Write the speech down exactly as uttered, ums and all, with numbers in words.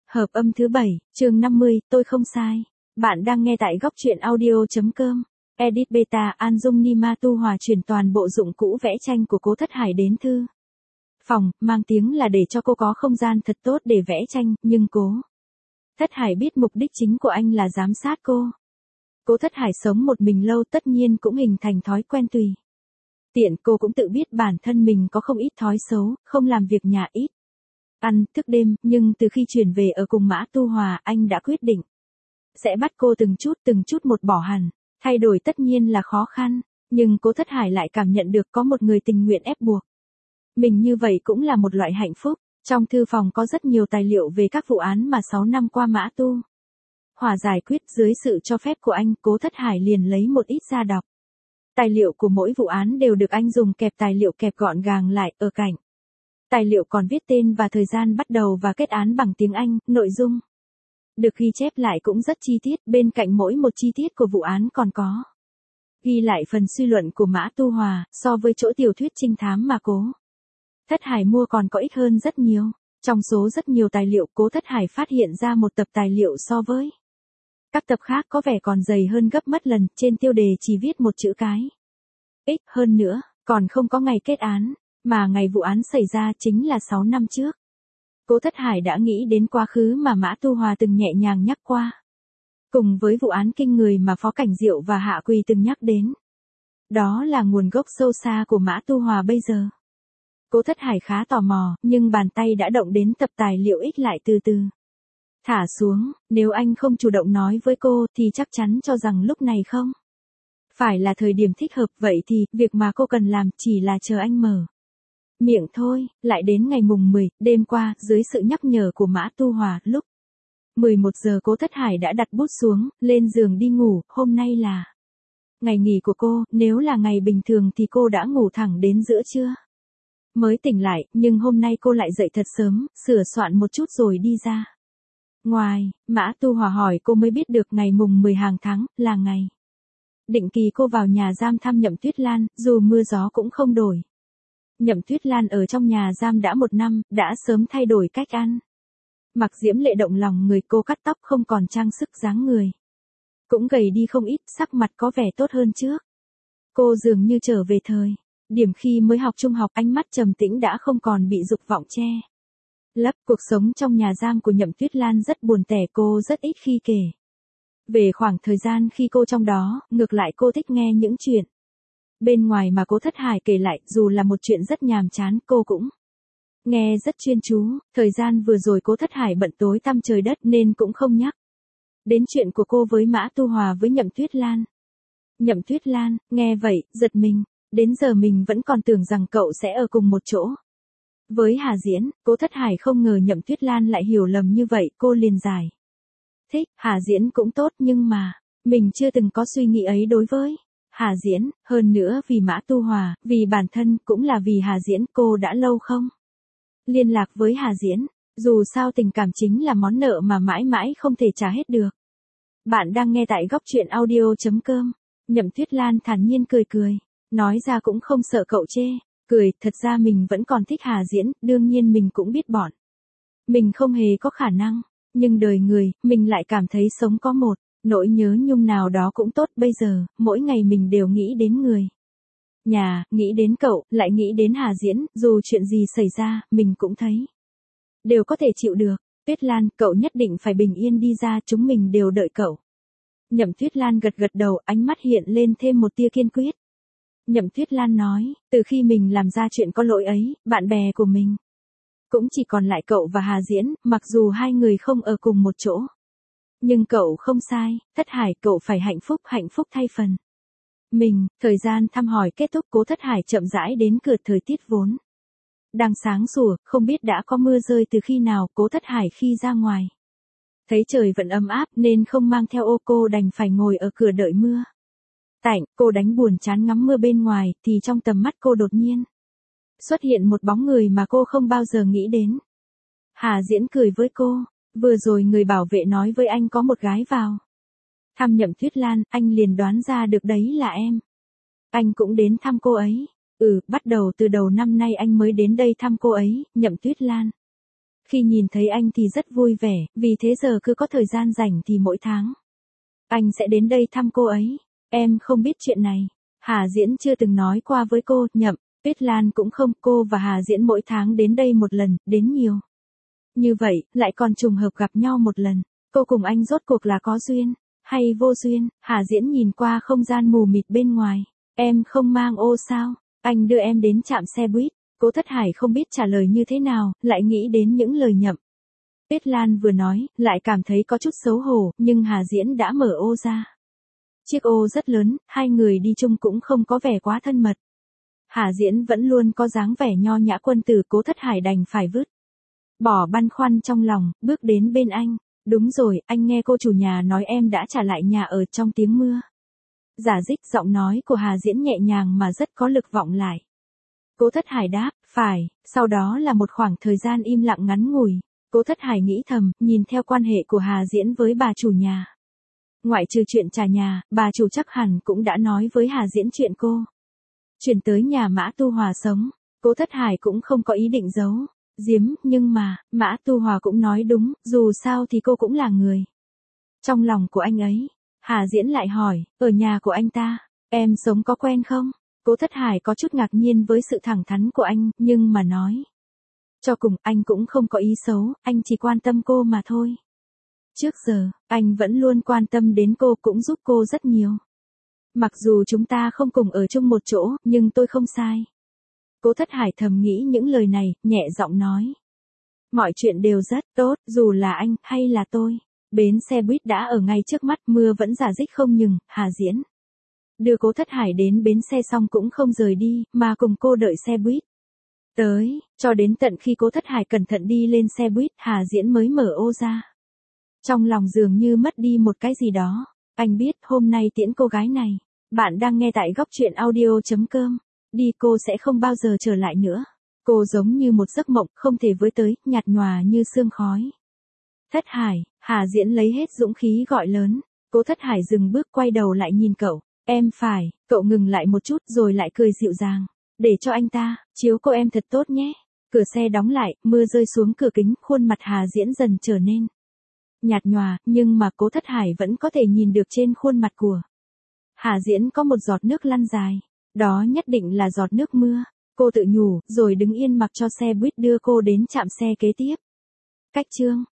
Hợp âm thứ bảy, chương năm mươi, tôi không sai. Bạn đang nghe tại góc truyện audio.com. Edit beta An Dung Nima Tu Hòa chuyển toàn bộ dụng cụ vẽ tranh của Cố Thất Hải đến thư phòng, mang tiếng là để cho cô có không gian thật tốt để vẽ tranh, nhưng Cố Thất Hải biết mục đích chính của anh là giám sát cô. Cố Thất Hải sống một mình lâu tất nhiên cũng hình thành thói quen tùy tiện, cô cũng tự biết bản thân mình có không ít thói xấu, không làm việc nhà ít ăn, thức đêm, nhưng từ khi chuyển về ở cùng Mã Tu Hòa, anh đã quyết định sẽ bắt cô từng chút từng chút một bỏ hẳn. Thay đổi tất nhiên là khó khăn, nhưng Cố Thất Hải lại cảm nhận được có một người tình nguyện ép buộc mình như vậy cũng là một loại hạnh phúc. Trong thư phòng có rất nhiều tài liệu về các vụ án mà sáu năm qua Mã Tu Hòa giải quyết, dưới sự cho phép của anh, Cố Thất Hải liền lấy một ít ra đọc. Tài liệu của mỗi vụ án đều được anh dùng kẹp tài liệu kẹp gọn gàng lại, ở cạnh tài liệu còn viết tên và thời gian bắt đầu và kết án bằng tiếng Anh, nội dung được ghi chép lại cũng rất chi tiết, bên cạnh mỗi một chi tiết của vụ án còn có ghi lại phần suy luận của Mã Tu Hòa, so với chỗ tiểu thuyết trinh thám mà Cố Thất Hải mua còn có ít hơn rất nhiều. Trong số rất nhiều tài liệu, Cố Thất Hải phát hiện ra một tập tài liệu so với các tập khác có vẻ còn dày hơn gấp mất lần, trên tiêu đề chỉ viết một chữ cái X, hơn nữa, còn không có ngày kết án, mà ngày vụ án xảy ra chính là sáu năm trước. Cố Thất Hải đã nghĩ đến quá khứ mà Mã Tu Hòa từng nhẹ nhàng nhắc qua, cùng với vụ án kinh người mà Phó Cảnh Diệu và Hạ Quỳ từng nhắc đến. Đó là nguồn gốc sâu xa của Mã Tu Hòa bây giờ. Cố Thất Hải khá tò mò, nhưng bàn tay đã động đến tập tài liệu X lại từ từ thả xuống. Nếu anh không chủ động nói với cô thì chắc chắn cho rằng lúc này không phải là thời điểm thích hợp, vậy thì việc mà cô cần làm chỉ là chờ anh mở miệng thôi. Lại đến ngày mùng mười, đêm qua, dưới sự nhắc nhở của Mã Tu Hòa, lúc mười một giờ Cố Thất Hải đã đặt bút xuống, lên giường đi ngủ. Hôm nay là ngày nghỉ của cô, nếu là ngày bình thường thì cô đã ngủ thẳng đến giữa trưa mới tỉnh lại, nhưng hôm nay cô lại dậy thật sớm, sửa soạn một chút rồi đi ra ngoài. Mã Tu Hòa hỏi cô mới biết được ngày mùng mười hàng tháng, là ngày định kỳ cô vào nhà giam thăm Nhậm Tuyết Lan, dù mưa gió cũng không đổi. Nhậm Tuyết Lan ở trong nhà giam đã một năm, đã sớm thay đổi cách ăn mặc, diễm lệ động lòng người. Cô cắt tóc không còn trang sức, dáng người cũng gầy đi không ít, sắc mặt có vẻ tốt hơn trước. Cô dường như trở về thời điểm khi mới học trung học, ánh mắt trầm tĩnh đã không còn bị dục vọng che lấp. Cuộc sống trong nhà giam của Nhậm Tuyết Lan rất buồn tẻ, cô rất ít khi kể về khoảng thời gian khi cô trong đó, ngược lại cô thích nghe những chuyện bên ngoài mà Cố Thất Hải kể lại, dù là một chuyện rất nhàm chán, cô cũng nghe rất chuyên chú. Thời gian vừa rồi Cố Thất Hải bận tối tăm trời đất nên cũng không nhắc đến chuyện của cô với Mã Tu Hòa với Nhậm Tuyết Lan. Nhậm Tuyết Lan, nghe vậy, giật mình, đến giờ mình vẫn còn tưởng rằng cậu sẽ ở cùng một chỗ với Hà Diễn. Cố Thất Hải không ngờ Nhậm Tuyết Lan lại hiểu lầm như vậy, cô liền giải thích, Hà Diễn cũng tốt nhưng mà, mình chưa từng có suy nghĩ ấy đối với Hà Diễn, hơn nữa vì Mã Tu Hòa, vì bản thân, cũng là vì Hà Diễn, cô đã lâu không liên lạc với Hà Diễn. Dù sao tình cảm chính là món nợ mà mãi mãi không thể trả hết được. Bạn đang nghe tại góc truyện audio.com. Nhậm Tuyết Lan thản nhiên cười cười, nói ra cũng không sợ cậu chê cười, thật ra mình vẫn còn thích Hà Diễn, đương nhiên mình cũng biết bọn mình không hề có khả năng, nhưng đời người, mình lại cảm thấy sống có một nỗi nhớ nhung nào đó cũng tốt. Bây giờ, mỗi ngày mình đều nghĩ đến người nhà, nghĩ đến cậu, lại nghĩ đến Hà Diễn, dù chuyện gì xảy ra, mình cũng thấy đều có thể chịu được. Tuyết Lan, cậu nhất định phải bình yên đi ra, chúng mình đều đợi cậu. Nhậm Tuyết Lan gật gật đầu, ánh mắt hiện lên thêm một tia kiên quyết. Nhậm Tuyết Lan nói, từ khi mình làm ra chuyện có lỗi ấy, bạn bè của mình cũng chỉ còn lại cậu và Hà Diễn, mặc dù hai người không ở cùng một chỗ. Nhưng cậu không sai, Thất Hải, cậu phải hạnh phúc, hạnh phúc thay phần mình. Thời gian thăm hỏi kết thúc, Cố Thất Hải chậm rãi đến cửa. Thời tiết vốn đang sáng sủa, không biết đã có mưa rơi từ khi nào. Cố Thất Hải khi ra ngoài thấy trời vẫn ấm áp nên không mang theo ô, cô đành phải ngồi ở cửa đợi mưa tạnh. Cô đánh buồn chán ngắm mưa bên ngoài, thì trong tầm mắt cô đột nhiên xuất hiện một bóng người mà cô không bao giờ nghĩ đến. Hà Diễn cười với cô, vừa rồi người bảo vệ nói với anh có một gái vào thăm Nhậm Tuyết Lan, anh liền đoán ra được đấy là em. Anh cũng đến thăm cô ấy. Ừ, bắt đầu từ đầu năm nay anh mới đến đây thăm cô ấy. Nhậm Tuyết Lan Khi nhìn thấy anh thì rất vui vẻ, vì thế giờ cứ có thời gian rảnh thì mỗi tháng anh sẽ đến đây thăm cô ấy. Em không biết chuyện này. Hà Diễn chưa từng nói qua với cô, Nhậm, Tuyết Lan cũng không, cô và Hà Diễn mỗi tháng đến đây một lần, đến nhiều. Như vậy, lại còn trùng hợp gặp nhau một lần. Cô cùng anh rốt cuộc là có duyên, hay vô duyên? Hà Diễn nhìn qua không gian mù mịt bên ngoài. Em không mang ô sao? Anh đưa em đến trạm xe buýt. Cố Thất Hải không biết trả lời như thế nào, lại nghĩ đến những lời Nhậm Tuyết Lan vừa nói, lại cảm thấy có chút xấu hổ, nhưng Hà Diễn đã mở ô ra. Chiếc ô rất lớn, hai người đi chung cũng không có vẻ quá thân mật. Hà Diễn vẫn luôn có dáng vẻ nho nhã quân tử, Cố Thất Hải đành phải vứt bỏ băn khoăn trong lòng, bước đến bên anh. Đúng rồi, anh nghe cô chủ nhà nói em đã trả lại nhà ở trong tiếng mưa. Giả dích, giọng nói của Hà Diễn nhẹ nhàng mà rất có lực vọng lại. Cố Thất Hải đáp, phải, sau đó là một khoảng thời gian im lặng ngắn ngủi. Cố Thất Hải nghĩ thầm, nhìn theo quan hệ của Hà Diễn với bà chủ nhà. Ngoại trừ chuyện trả nhà, bà chủ chắc hẳn cũng đã nói với Hà Diễn chuyện cô chuyển tới nhà Mã Tu Hòa sống. Cố Thất Hải cũng không có ý định giấu giếm, nhưng mà, Mã Tu Hòa cũng nói đúng, dù sao thì cô cũng là người trong lòng của anh ấy. Hà Diễn lại hỏi, ở nhà của anh ta, em sống có quen không? Cố Thất Hải có chút ngạc nhiên với sự thẳng thắn của anh, nhưng mà nói. Cho cùng, anh cũng không có ý xấu, anh chỉ quan tâm cô mà thôi. Trước giờ, anh vẫn luôn quan tâm đến cô, cũng giúp cô rất nhiều. Mặc dù chúng ta không cùng ở chung một chỗ, nhưng tôi không sai. Cố Thất Hải thầm nghĩ những lời này, nhẹ giọng nói. Mọi chuyện đều rất tốt, dù là anh, hay là tôi. Bến xe buýt đã ở ngay trước mắt, mưa vẫn rả rích không ngừng. Hà Diễn đưa Cố Thất Hải đến bến xe xong cũng không rời đi, mà cùng cô đợi xe buýt tới, cho đến tận khi Cố Thất Hải cẩn thận đi lên xe buýt, Hà Diễn mới mở ô ra. Trong lòng dường như mất đi một cái gì đó. Anh biết, hôm nay tiễn cô gái này. Bạn đang nghe tại góc truyện audio.com. Đi, cô sẽ không bao giờ trở lại nữa. Cô giống như một giấc mộng, không thể với tới, nhạt nhòa như sương khói. Thất Hải, Hà Diễn lấy hết dũng khí gọi lớn. Cố Thất Hải dừng bước, quay đầu lại nhìn cậu. Em phải, cậu ngừng lại một chút rồi lại cười dịu dàng. Để cho anh ta, chiếu cô em thật tốt nhé. Cửa xe đóng lại, mưa rơi xuống cửa kính, khuôn mặt Hà Diễn dần trở nên nhạt nhòa, nhưng mà Cố Thất Hải vẫn có thể nhìn được trên khuôn mặt của Hà Diễn có một giọt nước lăn dài. Đó nhất định là giọt nước mưa. Cô tự nhủ, rồi đứng yên mặc cho xe buýt đưa cô đến trạm xe kế tiếp. Cách chương